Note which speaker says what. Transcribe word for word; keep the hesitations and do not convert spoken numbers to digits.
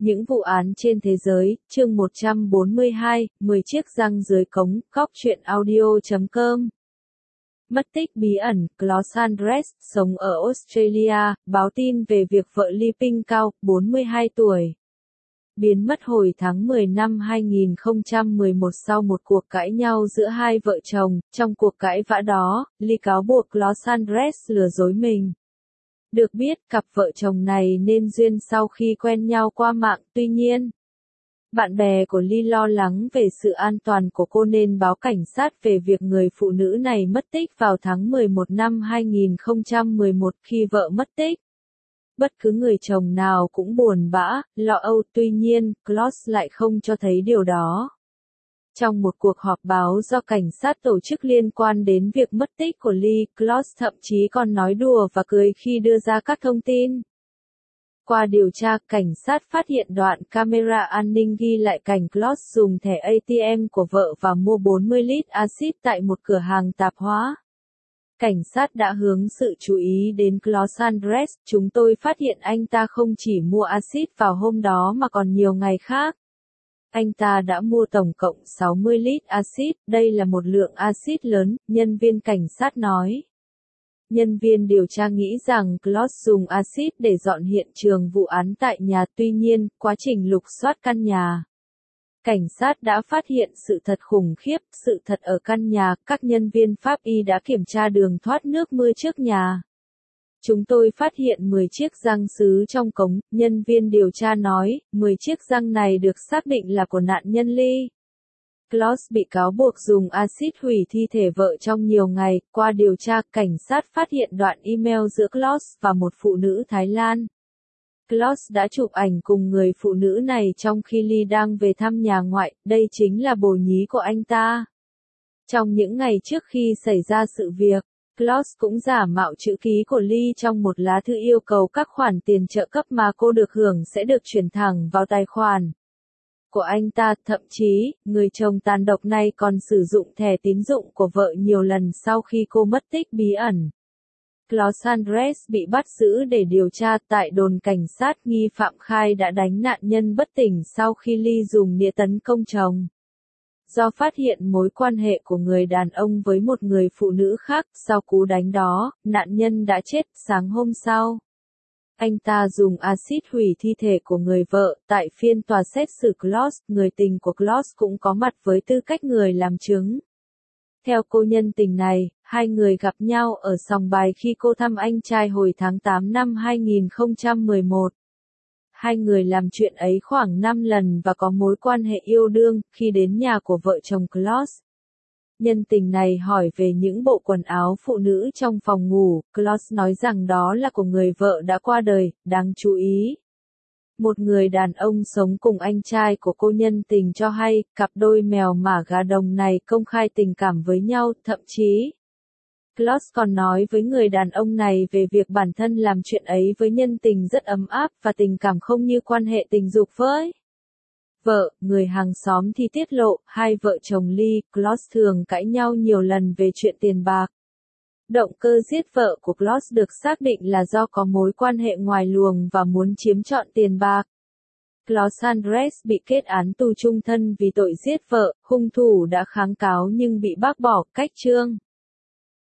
Speaker 1: Những vụ án trên thế giới, chương một trăm bốn mươi hai, mười chiếc răng dưới cống, góc truyện audio chấm com. Mất tích bí ẩn, Los Andres, sống ở Australia, báo tin về việc vợ Li Ping Cao, bốn mươi hai tuổi, biến mất hồi tháng mười năm hai nghìn không trăm mười một sau một cuộc cãi nhau giữa hai vợ chồng. Trong cuộc cãi vã đó, Li cáo buộc Los Andres lừa dối mình. Được biết, cặp vợ chồng này nên duyên sau khi quen nhau qua mạng, tuy nhiên, bạn bè của Li lo lắng về sự an toàn của cô nên báo cảnh sát về việc người phụ nữ này mất tích vào tháng mười một năm hai nghìn không trăm mười một khi vợ mất tích. Bất cứ người chồng nào cũng buồn bã, lo âu, tuy nhiên, Klaus lại không cho thấy điều đó. Trong một cuộc họp báo do cảnh sát tổ chức liên quan đến việc mất tích của Li, Klaus thậm chí còn nói đùa và cười khi đưa ra các thông tin. Qua điều tra, cảnh sát phát hiện đoạn camera an ninh ghi lại cảnh Klaus dùng thẻ a tê em của vợ và mua bốn mươi lít axit tại một cửa hàng tạp hóa. Cảnh sát đã hướng sự chú ý đến Los Andres. Chúng tôi phát hiện anh ta không chỉ mua axit vào hôm đó mà còn nhiều ngày khác. Anh ta đã mua tổng cộng sáu mươi lít axit, đây là một lượng axit lớn, nhân viên cảnh sát nói. Nhân viên điều tra nghĩ rằng Klaus dùng axit để dọn hiện trường vụ án tại nhà, tuy nhiên, quá trình lục soát căn nhà, cảnh sát đã phát hiện sự thật khủng khiếp. Sự thật ở căn nhà, các nhân viên pháp y đã kiểm tra đường thoát nước mưa trước nhà. Chúng tôi phát hiện mười chiếc răng sứ trong cống, nhân viên điều tra nói, mười chiếc răng này được xác định là của nạn nhân Li. Klaus bị cáo buộc dùng axit hủy thi thể vợ trong nhiều ngày. Qua điều tra, cảnh sát phát hiện đoạn email giữa Klaus và một phụ nữ Thái Lan. Klaus đã chụp ảnh cùng người phụ nữ này trong khi Li đang về thăm nhà ngoại, đây chính là bồ nhí của anh ta. Trong những ngày trước khi xảy ra sự việc, Klaus cũng giả mạo chữ ký của Li trong một lá thư yêu cầu các khoản tiền trợ cấp mà cô được hưởng sẽ được chuyển thẳng vào tài khoản của anh ta. Thậm chí, người chồng tàn độc này còn sử dụng thẻ tín dụng của vợ nhiều lần sau khi cô mất tích bí ẩn. Los Andres bị bắt giữ để điều tra. Tại đồn cảnh sát, nghi phạm khai đã đánh nạn nhân bất tỉnh sau khi Li dùng nĩa tấn công chồng. Do phát hiện mối quan hệ của người đàn ông với một người phụ nữ khác, sau cú đánh đó, nạn nhân đã chết. Sáng hôm sau, anh ta dùng axit hủy thi thể của người vợ. Tại phiên tòa xét xử, Klaus, người tình của Klaus cũng có mặt với tư cách người làm chứng. Theo cô nhân tình này, hai người gặp nhau ở sòng bài khi cô thăm anh trai hồi tháng tám năm hai nghìn không trăm mười một. Hai người làm chuyện ấy khoảng năm lần và có mối quan hệ yêu đương. Khi đến nhà của vợ chồng Klaus, nhân tình này hỏi về những bộ quần áo phụ nữ trong phòng ngủ. Klaus nói rằng đó là của người vợ đã qua đời. Đáng chú ý, một người đàn ông sống cùng anh trai của cô nhân tình cho hay, cặp đôi mèo mả gà đồng này công khai tình cảm với nhau. Thậm chí, Klaus còn nói với người đàn ông này về việc bản thân làm chuyện ấy với nhân tình rất ấm áp và tình cảm không như quan hệ tình dục với vợ. Người hàng xóm thì tiết lộ, hai vợ chồng Li, Klaus thường cãi nhau nhiều lần về chuyện tiền bạc. Động cơ giết vợ của Klaus được xác định là do có mối quan hệ ngoài luồng và muốn chiếm trọn tiền bạc. Los Andres bị kết án tù chung thân vì tội giết vợ. Hung thủ đã kháng cáo nhưng bị bác bỏ. Cách chương